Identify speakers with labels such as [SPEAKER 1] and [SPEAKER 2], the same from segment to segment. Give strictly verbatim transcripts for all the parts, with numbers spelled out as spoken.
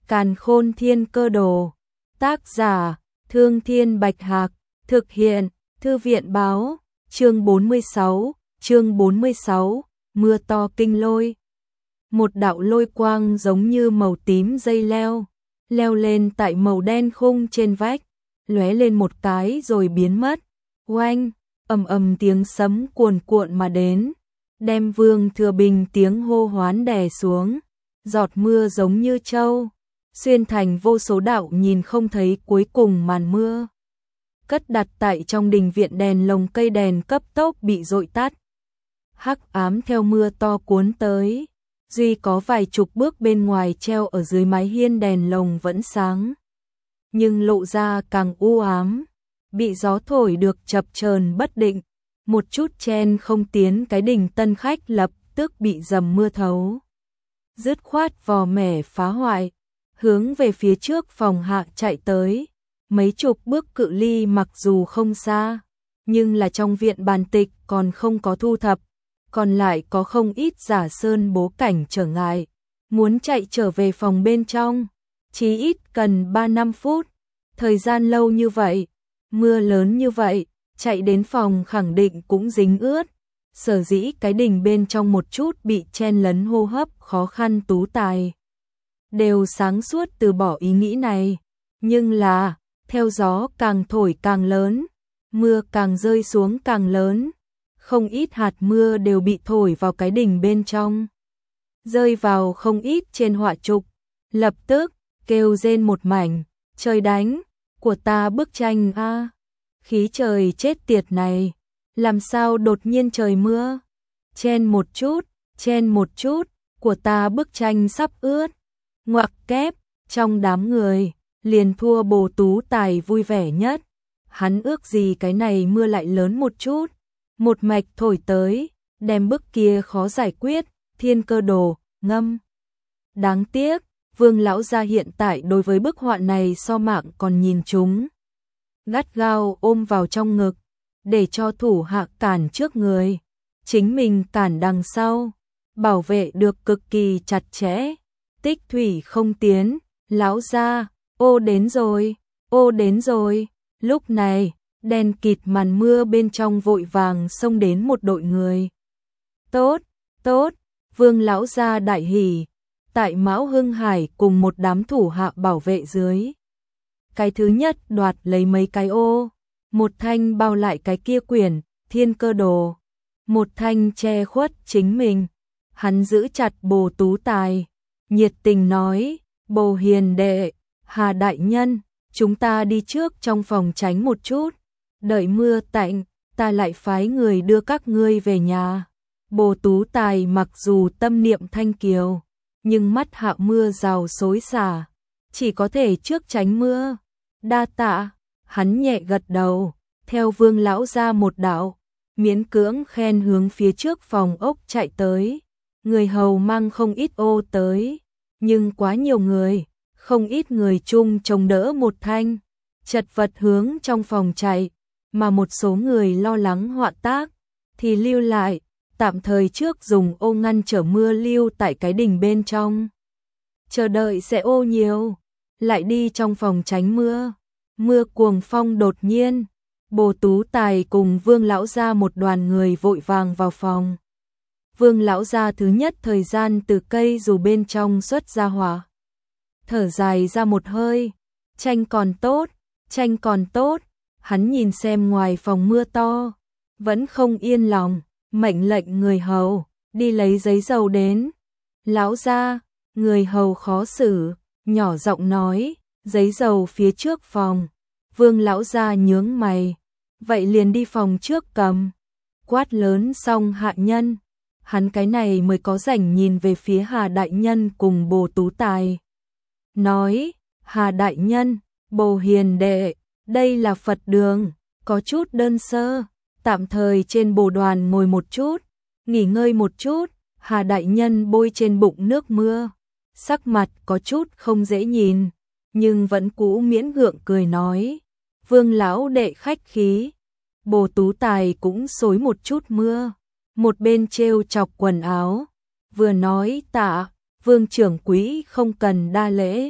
[SPEAKER 1] Càn Khôn Thiên Cơ Đồ. Tác giả: Thương Thiên Bạch Hạc. Thực hiện: Thư viện báo. Chương bốn mươi sáu, chương bốn mươi sáu, mưa to kinh lôi. Một đạo lôi quang giống như màu tím dây leo, leo lên tại màu đen khung trên vách, lóe lên một cái rồi biến mất. Oanh, ầm ầm tiếng sấm cuồn cuộn mà đến, đem Vương Thừa Bình tiếng hô hoán đè xuống. Giọt mưa giống như trâu, xuyên thành vô số đạo nhìn không thấy cuối cùng màn mưa. Cất đặt tại trong đình viện đèn lồng cây đèn cấp tốc bị dội tắt. Hắc ám theo mưa to cuốn tới, duy có vài chục bước bên ngoài treo ở dưới mái hiên đèn lồng vẫn sáng, nhưng lộ ra càng u ám, bị gió thổi được chập chờn bất định, một chút chen không tiến cái đình tân khách lập tức bị dầm mưa thấu. Dứt khoát vò mẻ phá hoại, hướng về phía trước phòng hạ chạy tới. Mấy chục bước cự ly mặc dù không xa, nhưng là trong viện bàn tịch còn không có thu thập, còn lại có không ít giả sơn bố cảnh trở ngại. Muốn chạy trở về phòng bên trong, chí ít cần ba năm phút. Thời gian lâu như vậy, mưa lớn như vậy, chạy đến phòng khẳng định cũng dính ướt. Sở dĩ cái đình bên trong một chút bị chen lấn hô hấp khó khăn tú tài đều sáng suốt từ bỏ ý nghĩ này. Nhưng là, theo gió càng thổi càng lớn, mưa càng rơi xuống càng lớn, không ít hạt mưa đều bị thổi vào cái đình bên trong, rơi vào không ít trên họa trục, lập tức kêu rên một mảnh. Trời đánh, của ta bức tranh a, à, khí trời chết tiệt này, làm sao đột nhiên trời mưa, chen một chút, chen một chút, của ta bức tranh sắp ướt. Ngoặc kép, trong đám người, liền thua Bồ Tú Tài vui vẻ nhất. Hắn ước gì cái này mưa lại lớn một chút, một mạch thổi tới, đem bức kia khó giải quyết. Thiên Cơ Đồ, ngâm. Đáng tiếc, Vương lão gia hiện tại đối với bức họa này so mạng còn nhìn chúng, gắt gao ôm vào trong ngực, để cho thủ hạ cản trước người, chính mình cản đằng sau, bảo vệ được cực kỳ chặt chẽ. Tích thủy không tiến, lão gia, ô đến rồi, ô đến rồi. Lúc này, đen kịt màn mưa bên trong vội vàng xông đến một đội người. Tốt, tốt, Vương lão gia đại hỉ, tại Mão Hưng Hải cùng một đám thủ hạ bảo vệ dưới. Cái thứ nhất đoạt lấy mấy cái ô, một thanh bao lại cái kia quyển Thiên Cơ Đồ, một thanh che khuất chính mình. Hắn giữ chặt Bồ Tú Tài, nhiệt tình nói: Bồ hiền đệ, Hà đại nhân, chúng ta đi trước trong phòng tránh một chút, đợi mưa tạnh, ta lại phái người đưa các ngươi về nhà. Bồ Tú Tài mặc dù tâm niệm thanh kiều, nhưng mắt hạ mưa rào xối xả, chỉ có thể trước tránh mưa. Đa tạ, hắn nhẹ gật đầu, theo Vương lão ra một đạo, miễn cưỡng khen hướng phía trước phòng ốc chạy tới. Người hầu mang không ít ô tới, nhưng quá nhiều người, không ít người chung chống đỡ một thanh, chật vật hướng trong phòng chạy, mà một số người lo lắng họa tác, thì lưu lại, tạm thời trước dùng ô ngăn trở mưa lưu tại cái đình bên trong. Chờ đợi sẽ ô nhiều, lại đi trong phòng tránh mưa. Mưa cuồng phong đột nhiên, Bồ Tú Tài cùng Vương lão gia một đoàn người vội vàng vào phòng. Vương lão gia thứ nhất thời gian từ cây dù bên trong xuất ra hỏa, thở dài ra một hơi, tranh còn tốt, tranh còn tốt. Hắn nhìn xem ngoài phòng mưa to, vẫn không yên lòng, mệnh lệnh người hầu đi lấy giấy dầu đến. Lão gia, người hầu khó xử, nhỏ giọng nói: giấy dầu phía trước phòng. Vương lão gia nhướng mày, vậy liền đi phòng trước cầm. Quát lớn xong hạ nhân, hắn cái này mới có rảnh nhìn về phía Hà đại nhân cùng Bồ Tú Tài, nói: Hà đại nhân, Bồ hiền đệ, đây là Phật đường, có chút đơn sơ, tạm thời trên bồ đoàn ngồi một chút, nghỉ ngơi một chút. Hà đại nhân bôi trên bụng nước mưa, sắc mặt có chút không dễ nhìn, nhưng vẫn cũ miễn gượng cười nói: Vương lão đệ khách khí. Bồ Tú Tài cũng xối một chút mưa, một bên trêu chọc quần áo, vừa nói: tạ, Vương trưởng quý không cần đa lễ.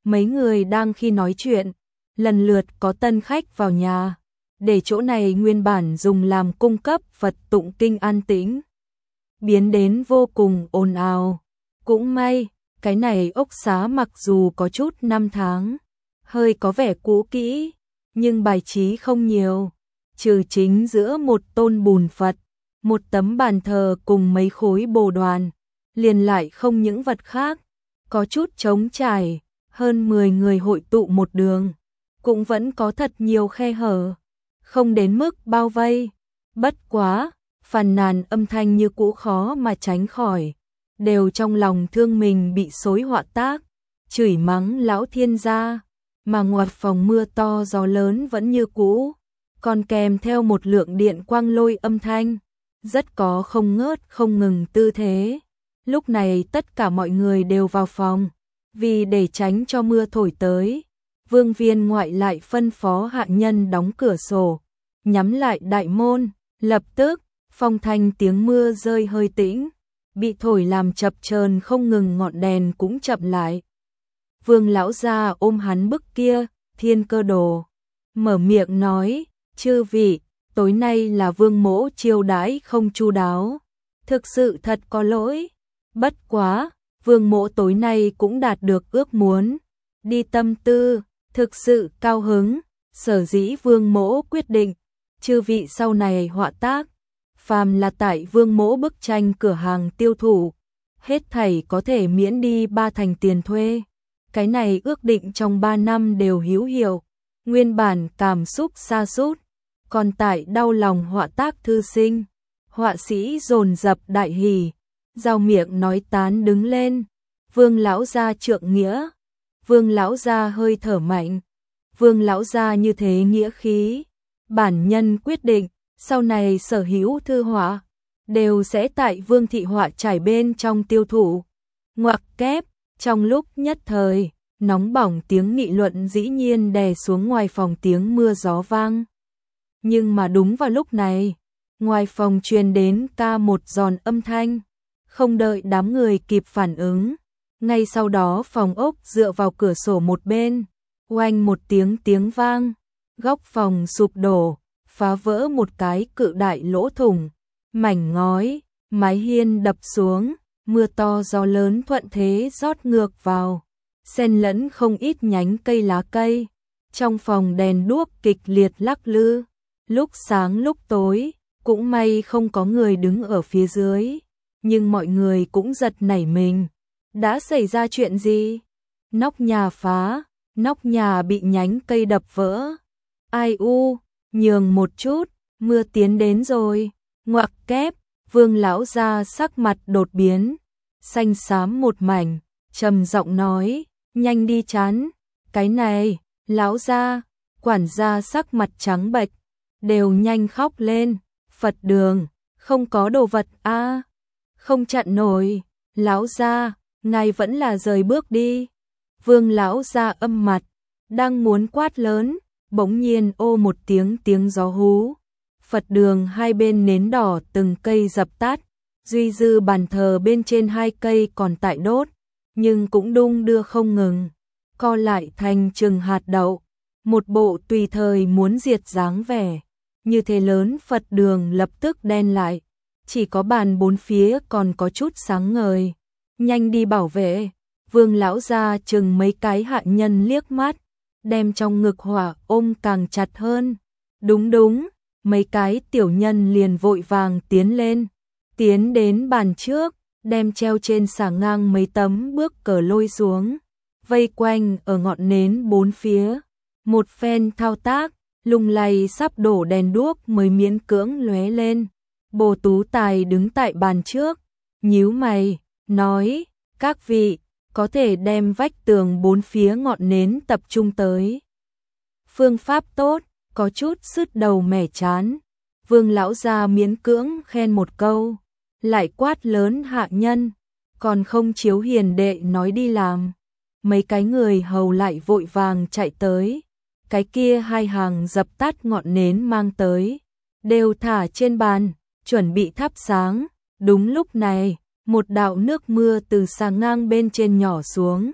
[SPEAKER 1] Mấy người đang khi nói chuyện, lần lượt có tân khách vào nhà, để chỗ này nguyên bản dùng làm cung cấp Phật tụng kinh an tĩnh, biến đến vô cùng ồn ào. Cũng may, cái này ốc xá mặc dù có chút năm tháng, hơi có vẻ cũ kỹ, nhưng bài trí không nhiều, trừ chính giữa một tôn bùn Phật, một tấm bàn thờ cùng mấy khối bồ đoàn, liền lại không những vật khác, có chút trống trải, hơn mười người hội tụ một đường, cũng vẫn có thật nhiều khe hở, không đến mức bao vây, bất quá, phàn nàn âm thanh như cũ khó mà tránh khỏi, đều trong lòng thương mình bị xối họa tác, chửi mắng lão thiên gia, mà ngoài phòng mưa to gió lớn vẫn như cũ, còn kèm theo một lượng điện quang lôi âm thanh, rất có không ngớt không ngừng tư thế. Lúc này tất cả mọi người đều vào phòng, vì để tránh cho mưa thổi tới, Vương viên ngoại lại phân phó hạ nhân đóng cửa sổ, nhắm lại đại môn, lập tức, phong thanh tiếng mưa rơi hơi tĩnh, bị thổi làm chập chờn không ngừng, ngọn đèn cũng chậm lại. Vương lão gia ôm hắn bức kia, Thiên Cơ Đồ, mở miệng nói, chư vị, tối nay là Vương mỗ chiêu đãi không chu đáo, thực sự thật có lỗi, bất quá, Vương mỗ tối nay cũng đạt được ước muốn, đi tâm tư, thực sự cao hứng, sở dĩ Vương mỗ quyết định, chư vị sau này họa tác, phàm là tại Vương mỗ bức tranh cửa hàng tiêu thụ, hết thảy có thể miễn đi ba thành tiền thuê. Cái này ước định trong ba năm đều hữu hiệu, nguyên bản cảm xúc sa sút, còn tại đau lòng họa tác thư sinh, họa sĩ dồn dập đại hỉ, giao miệng nói tán đứng lên. Vương lão gia trượng nghĩa, Vương lão gia hơi thở mạnh, Vương lão gia như thế nghĩa khí, bản nhân quyết định, sau này sở hữu thư họa đều sẽ tại Vương thị họa trải bên trong tiêu thụ. Ngoặc kép, trong lúc nhất thời, nóng bỏng tiếng nghị luận dĩ nhiên đè xuống ngoài phòng tiếng mưa gió vang. Nhưng mà đúng vào lúc này, ngoài phòng truyền đến ca một giòn âm thanh, không đợi đám người kịp phản ứng, ngay sau đó phòng ốc dựa vào cửa sổ một bên, oanh một tiếng tiếng vang, góc phòng sụp đổ, phá vỡ một cái cự đại lỗ thủng, mảnh ngói, mái hiên đập xuống, mưa to gió lớn thuận thế rót ngược vào, xen lẫn không ít nhánh cây lá cây. Trong phòng đèn đuốc kịch liệt lắc lư, lúc sáng lúc tối, cũng may không có người đứng ở phía dưới, nhưng mọi người cũng giật nảy mình. Đã xảy ra chuyện gì? Nóc nhà phá, nóc nhà bị nhánh cây đập vỡ. Ai u, nhường một chút, mưa tiến đến rồi. Ngoặc kép, Vương lão gia sắc mặt đột biến, xanh xám một mảnh, trầm giọng nói, nhanh đi chán, cái này, lão gia, quản gia sắc mặt trắng bệch, đều nhanh khóc lên, Phật đường, không có đồ vật a, à, không chặn nổi, lão gia, ngài vẫn là rời bước đi. Vương lão gia âm mặt, đang muốn quát lớn, bỗng nhiên ô một tiếng tiếng gió hú. Phật đường hai bên nến đỏ từng cây dập tắt, duy dư bàn thờ bên trên hai cây còn tại đốt, nhưng cũng đung đưa không ngừng, co lại thành chừng hạt đậu, một bộ tùy thời muốn diệt dáng vẻ. Như thế lớn Phật đường lập tức đen lại, chỉ có bàn bốn phía còn có chút sáng ngời. Nhanh đi bảo vệ. Vương lão gia chừng mấy cái hạ nhân liếc mắt, đem trong ngực hỏa ôm càng chặt hơn. Đúng đúng, mấy cái tiểu nhân liền vội vàng tiến lên, tiến đến bàn trước, đem treo trên xà ngang mấy tấm bước cờ lôi xuống, vây quanh ở ngọn nến bốn phía. Một phen thao tác, lung lay sắp đổ đèn đuốc mới miễn cưỡng lóe lên. Bồ Tú Tài đứng tại bàn trước, nhíu mày, nói, các vị, có thể đem vách tường bốn phía ngọn nến tập trung tới. Phương pháp tốt, có chút sứt đầu mẻ chán. Vương lão gia miễn cưỡng khen một câu, lại quát lớn hạ nhân, còn không chiếu hiền đệ nói đi làm. Mấy cái người hầu lại vội vàng chạy tới, cái kia hai hàng dập tắt ngọn nến mang tới, đều thả trên bàn, chuẩn bị thắp sáng. Đúng lúc này, một đạo nước mưa từ xà ngang bên trên nhỏ xuống,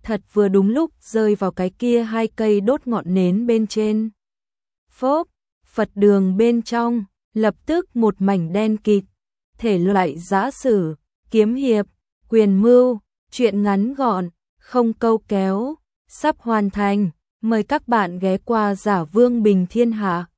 [SPEAKER 1] thật vừa đúng lúc rơi vào cái kia hai cây đốt ngọn nến bên trên. Phốp, Phật đường bên trong, lập tức một mảnh đen kịt, thể loại giã sử, kiếm hiệp, quyền mưu, truyện ngắn gọn, không câu kéo, sắp hoàn thành, mời các bạn ghé qua Giả Vương Bình Thiên Hạ.